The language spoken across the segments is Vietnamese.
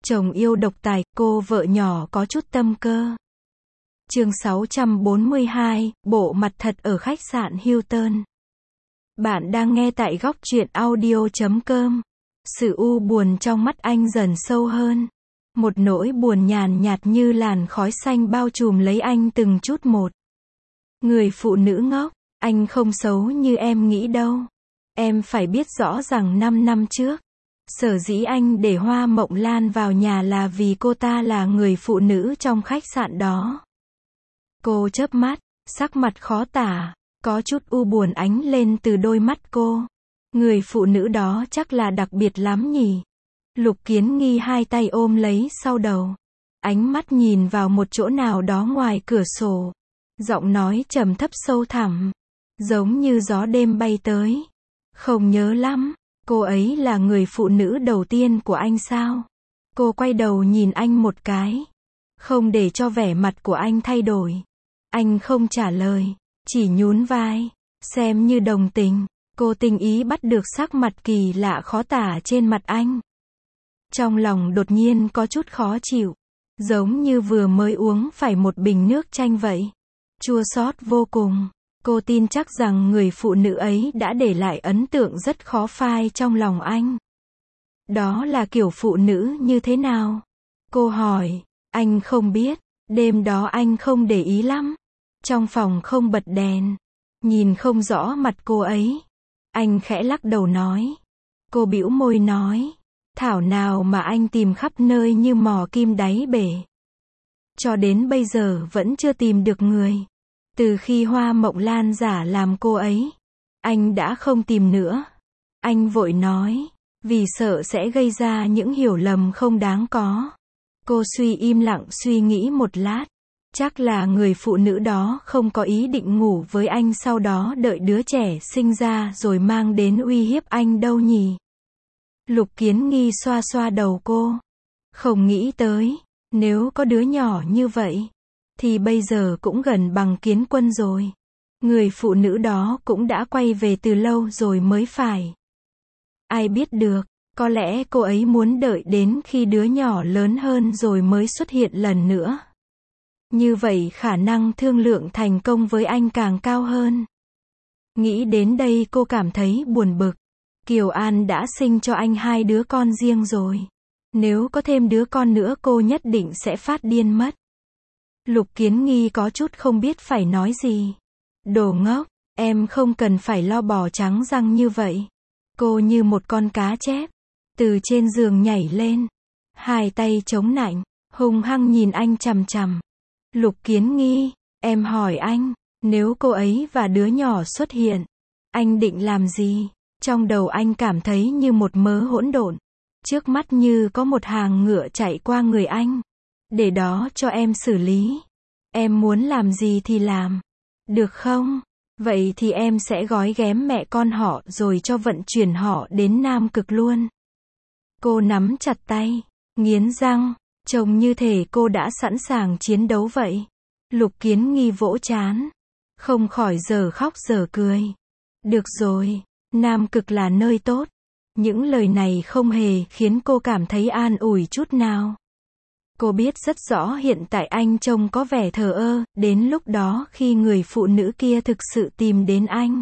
Chồng yêu độc tài, cô vợ nhỏ có chút tâm cơ. Chương 642, bộ mặt thật ở khách sạn Hilton. Bạn đang nghe tại góc truyện audio.com. Sự u buồn trong mắt anh dần sâu hơn. Một nỗi buồn nhàn nhạt như làn khói xanh bao trùm lấy anh từng chút một. Người phụ nữ ngốc, anh không xấu như em nghĩ đâu. Em phải biết rõ rằng 5 năm trước, sở dĩ anh để Hoa Mộng Lan vào nhà là vì cô ta là người phụ nữ trong khách sạn đó. Cô chớp mắt, sắc mặt khó tả, có chút u buồn ánh lên từ đôi mắt cô. Người phụ nữ đó chắc là đặc biệt lắm nhỉ. Lục Kiến Nghi hai tay ôm lấy sau đầu. Ánh mắt nhìn vào một chỗ nào đó ngoài cửa sổ. Giọng nói trầm thấp sâu thẳm, giống như gió đêm bay tới. Không nhớ lắm, cô ấy là người phụ nữ đầu tiên của anh sao? Cô quay đầu nhìn anh một cái. Không để cho vẻ mặt của anh thay đổi. Anh không trả lời, chỉ nhún vai, xem như đồng tình. Cô tinh ý bắt được sắc mặt kỳ lạ khó tả trên mặt anh. Trong lòng đột nhiên có chút khó chịu, giống như vừa mới uống phải một bình nước chanh vậy. Chua xót vô cùng. Cô tin chắc rằng người phụ nữ ấy đã để lại ấn tượng rất khó phai trong lòng anh. Đó là kiểu phụ nữ như thế nào? Cô hỏi. Anh không biết. Đêm đó anh không để ý lắm. Trong phòng không bật đèn, nhìn không rõ mặt cô ấy. Anh khẽ lắc đầu nói. Cô bĩu môi nói. Thảo nào mà anh tìm khắp nơi như mò kim đáy bể. Cho đến bây giờ vẫn chưa tìm được người. Từ khi Hoa Mộng Lan giả làm cô ấy, anh đã không tìm nữa. Anh vội nói, vì sợ sẽ gây ra những hiểu lầm không đáng có. Cô im lặng suy nghĩ một lát. Chắc là người phụ nữ đó không có ý định ngủ với anh sau đó đợi đứa trẻ sinh ra rồi mang đến uy hiếp anh đâu nhỉ. Lục Kiến Nghi xoa xoa đầu cô. Không nghĩ tới, nếu có đứa nhỏ như vậy, thì bây giờ cũng gần bằng Kiến Quân rồi. Người phụ nữ đó cũng đã quay về từ lâu rồi mới phải. Ai biết được, có lẽ cô ấy muốn đợi đến khi đứa nhỏ lớn hơn rồi mới xuất hiện lần nữa. Như vậy khả năng thương lượng thành công với anh càng cao hơn. Nghĩ đến đây cô cảm thấy buồn bực. Kiều An đã sinh cho anh 2 đứa con riêng rồi. Nếu có thêm đứa con nữa cô nhất định sẽ phát điên mất. Lục Kiến Nghi có chút không biết phải nói gì. Đồ ngốc, em không cần phải lo bò trắng răng như vậy. Cô như một con cá chép, từ trên giường nhảy lên, hai tay chống nạnh, hung hăng nhìn anh chằm chằm. Lục Kiến Nghi, em hỏi anh, nếu cô ấy và đứa nhỏ xuất hiện, anh định làm gì? Trong đầu anh cảm thấy như một mớ hỗn độn. Trước mắt như có một hàng ngựa chạy qua người anh. Để đó cho em xử lý. Em muốn làm gì thì làm. Được không? Vậy thì em sẽ gói ghém mẹ con họ rồi cho vận chuyển họ đến Nam Cực luôn. Cô nắm chặt tay, nghiến răng, trông như thể cô đã sẵn sàng chiến đấu vậy. Lục Kiến Nghi vỗ trán, không khỏi giờ khóc giờ cười. Được rồi, Nam Cực là nơi tốt. Những lời này không hề khiến cô cảm thấy an ủi chút nào. Cô biết rất rõ hiện tại anh trông có vẻ thờ ơ, đến lúc đó khi người phụ nữ kia thực sự tìm đến anh,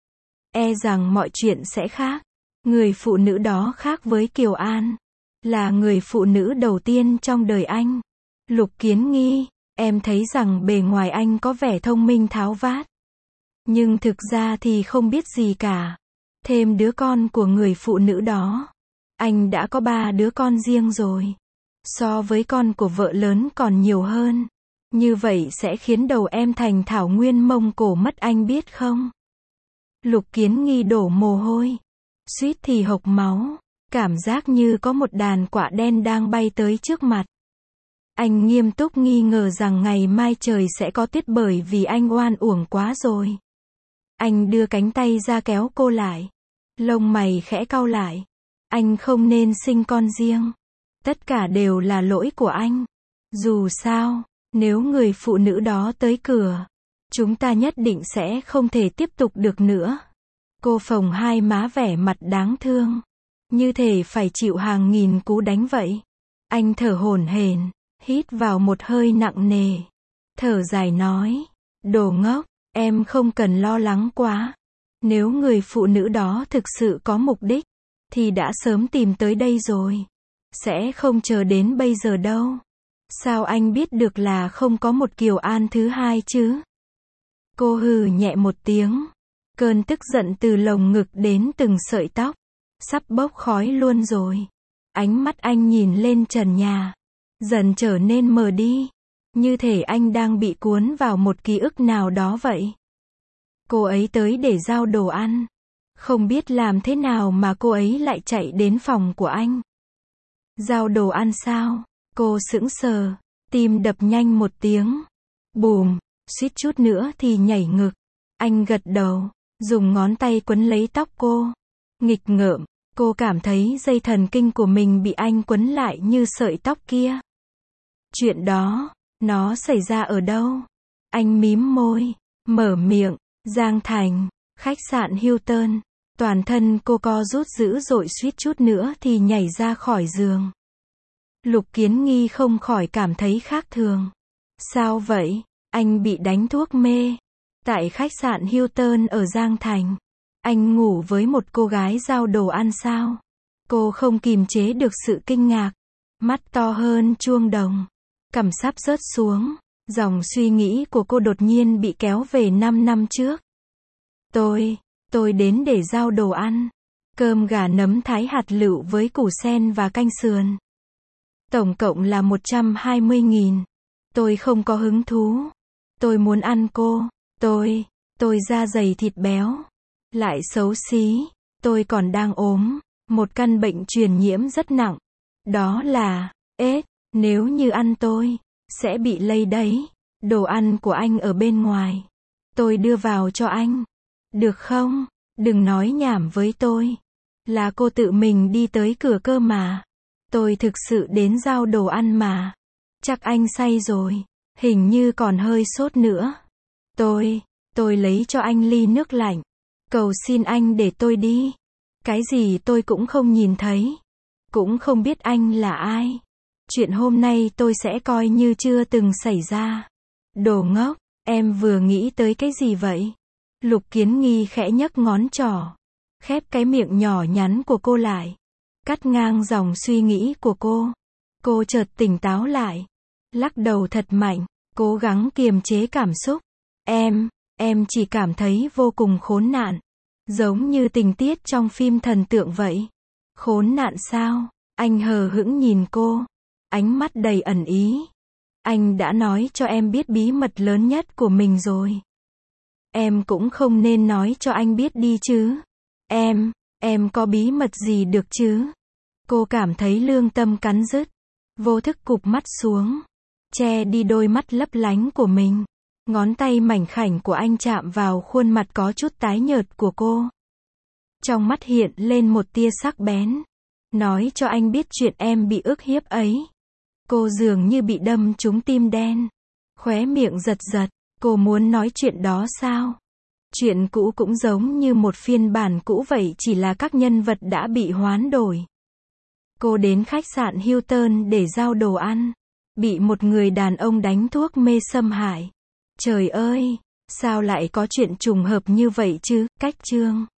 e rằng mọi chuyện sẽ khác. Người phụ nữ đó khác với Kiều An, là người phụ nữ đầu tiên trong đời anh. Lục Kiến Nghi, em thấy rằng bề ngoài anh có vẻ thông minh tháo vát, nhưng thực ra thì không biết gì cả. Thêm đứa con của người phụ nữ đó, anh đã có 3 đứa con riêng rồi. So với con của vợ lớn còn nhiều hơn. Như vậy sẽ khiến đầu em thành thảo nguyên Mông Cổ mất anh biết không? Lục Kiến Nghi đổ mồ hôi, suýt thì hộc máu, cảm giác như có một đàn quạ đen đang bay tới trước mặt. Anh nghiêm túc nghi ngờ rằng ngày mai trời sẽ có tuyết bởi vì anh oan uổng quá rồi. Anh đưa cánh tay ra kéo cô lại. Lông mày khẽ cau lại. Anh không nên sinh con riêng. Tất cả đều là lỗi của anh. Dù sao, nếu người phụ nữ đó tới cửa, chúng ta nhất định sẽ không thể tiếp tục được nữa. Cô phồng hai má vẻ mặt đáng thương, như thể phải chịu hàng nghìn cú đánh vậy. Anh thở hổn hển, hít vào một hơi nặng nề. Thở dài nói, đồ ngốc, em không cần lo lắng quá. Nếu người phụ nữ đó thực sự có mục đích, thì đã sớm tìm tới đây rồi. Sẽ không chờ đến bây giờ đâu. Sao anh biết được là không có một Kiều An thứ hai chứ? Cô hừ nhẹ một tiếng. Cơn tức giận từ lồng ngực đến từng sợi tóc. Sắp bốc khói luôn rồi. Ánh mắt anh nhìn lên trần nhà. Dần trở nên mờ đi. Như thể anh đang bị cuốn vào một ký ức nào đó vậy. Cô ấy tới để giao đồ ăn. Không biết làm thế nào mà cô ấy lại chạy đến phòng của anh. Giao đồ ăn sao? Cô sững sờ. Tim đập nhanh một tiếng. Bùm, suýt chút nữa thì nhảy ngực. Anh gật đầu. Dùng ngón tay quấn lấy tóc cô. Nghịch ngợm. Cô cảm thấy dây thần kinh của mình bị anh quấn lại như sợi tóc kia. Chuyện đó, nó xảy ra ở đâu? Anh mím môi, mở miệng. Giang Thành, khách sạn Hilton. Toàn thân cô co rút dữ dội, suýt chút nữa thì nhảy ra khỏi giường. Lục Kiến Nghi không khỏi cảm thấy khác thường. Sao vậy? Anh bị đánh thuốc mê. Tại khách sạn Hilton ở Giang Thành. Anh ngủ với một cô gái giao đồ ăn sao? Cô không kìm chế được sự kinh ngạc. Mắt to hơn chuông đồng. Cằm sắp rớt xuống. Dòng suy nghĩ của cô đột nhiên bị kéo về 5 năm trước. Tôi đến để giao đồ ăn. Cơm gà nấm thái hạt lựu với củ sen và canh sườn. Tổng cộng là 120.000. Tôi không có hứng thú. Tôi muốn ăn cô. Tôi da dày thịt béo. Lại xấu xí. Tôi còn đang ốm. Một căn bệnh truyền nhiễm rất nặng. Đó là AIDS. Nếu như ăn tôi, sẽ bị lây đấy. Đồ ăn của anh ở bên ngoài. Tôi đưa vào cho anh. Được không? Đừng nói nhảm với tôi. Là cô tự mình đi tới cửa cơ mà. Tôi thực sự đến giao đồ ăn mà. Chắc anh say rồi. Hình như còn hơi sốt nữa. Tôi lấy cho anh ly nước lạnh. Cầu xin anh để tôi đi. Cái gì tôi cũng không nhìn thấy. Cũng không biết anh là ai. Chuyện hôm nay tôi sẽ coi như chưa từng xảy ra. Đồ ngốc, em vừa nghĩ tới cái gì vậy? Lục Kiến Nghi khẽ nhấc ngón trỏ. Khép cái miệng nhỏ nhắn của cô lại. Cắt ngang dòng suy nghĩ của cô. Cô chợt tỉnh táo lại. Lắc đầu thật mạnh. Cố gắng kiềm chế cảm xúc. Em chỉ cảm thấy vô cùng khốn nạn. Giống như tình tiết trong phim thần tượng vậy. Khốn nạn sao? Anh hờ hững nhìn cô. Ánh mắt đầy ẩn ý. Anh đã nói cho em biết bí mật lớn nhất của mình rồi. Em cũng không nên nói cho anh biết đi chứ. Em có bí mật gì được chứ? Cô cảm thấy lương tâm cắn rứt. Vô thức cụp mắt xuống. Che đi đôi mắt lấp lánh của mình. Ngón tay mảnh khảnh của anh chạm vào khuôn mặt có chút tái nhợt của cô. Trong mắt hiện lên một tia sắc bén. Nói cho anh biết chuyện em bị ức hiếp ấy. Cô dường như bị đâm trúng tim đen. Khóe miệng giật giật. Cô muốn nói chuyện đó sao? Chuyện cũ cũng giống như một phiên bản cũ vậy, chỉ là các nhân vật đã bị hoán đổi. Cô đến khách sạn Hilton để giao đồ ăn. Bị một người đàn ông đánh thuốc mê xâm hại. Trời ơi! Sao lại có chuyện trùng hợp như vậy chứ? Cách chương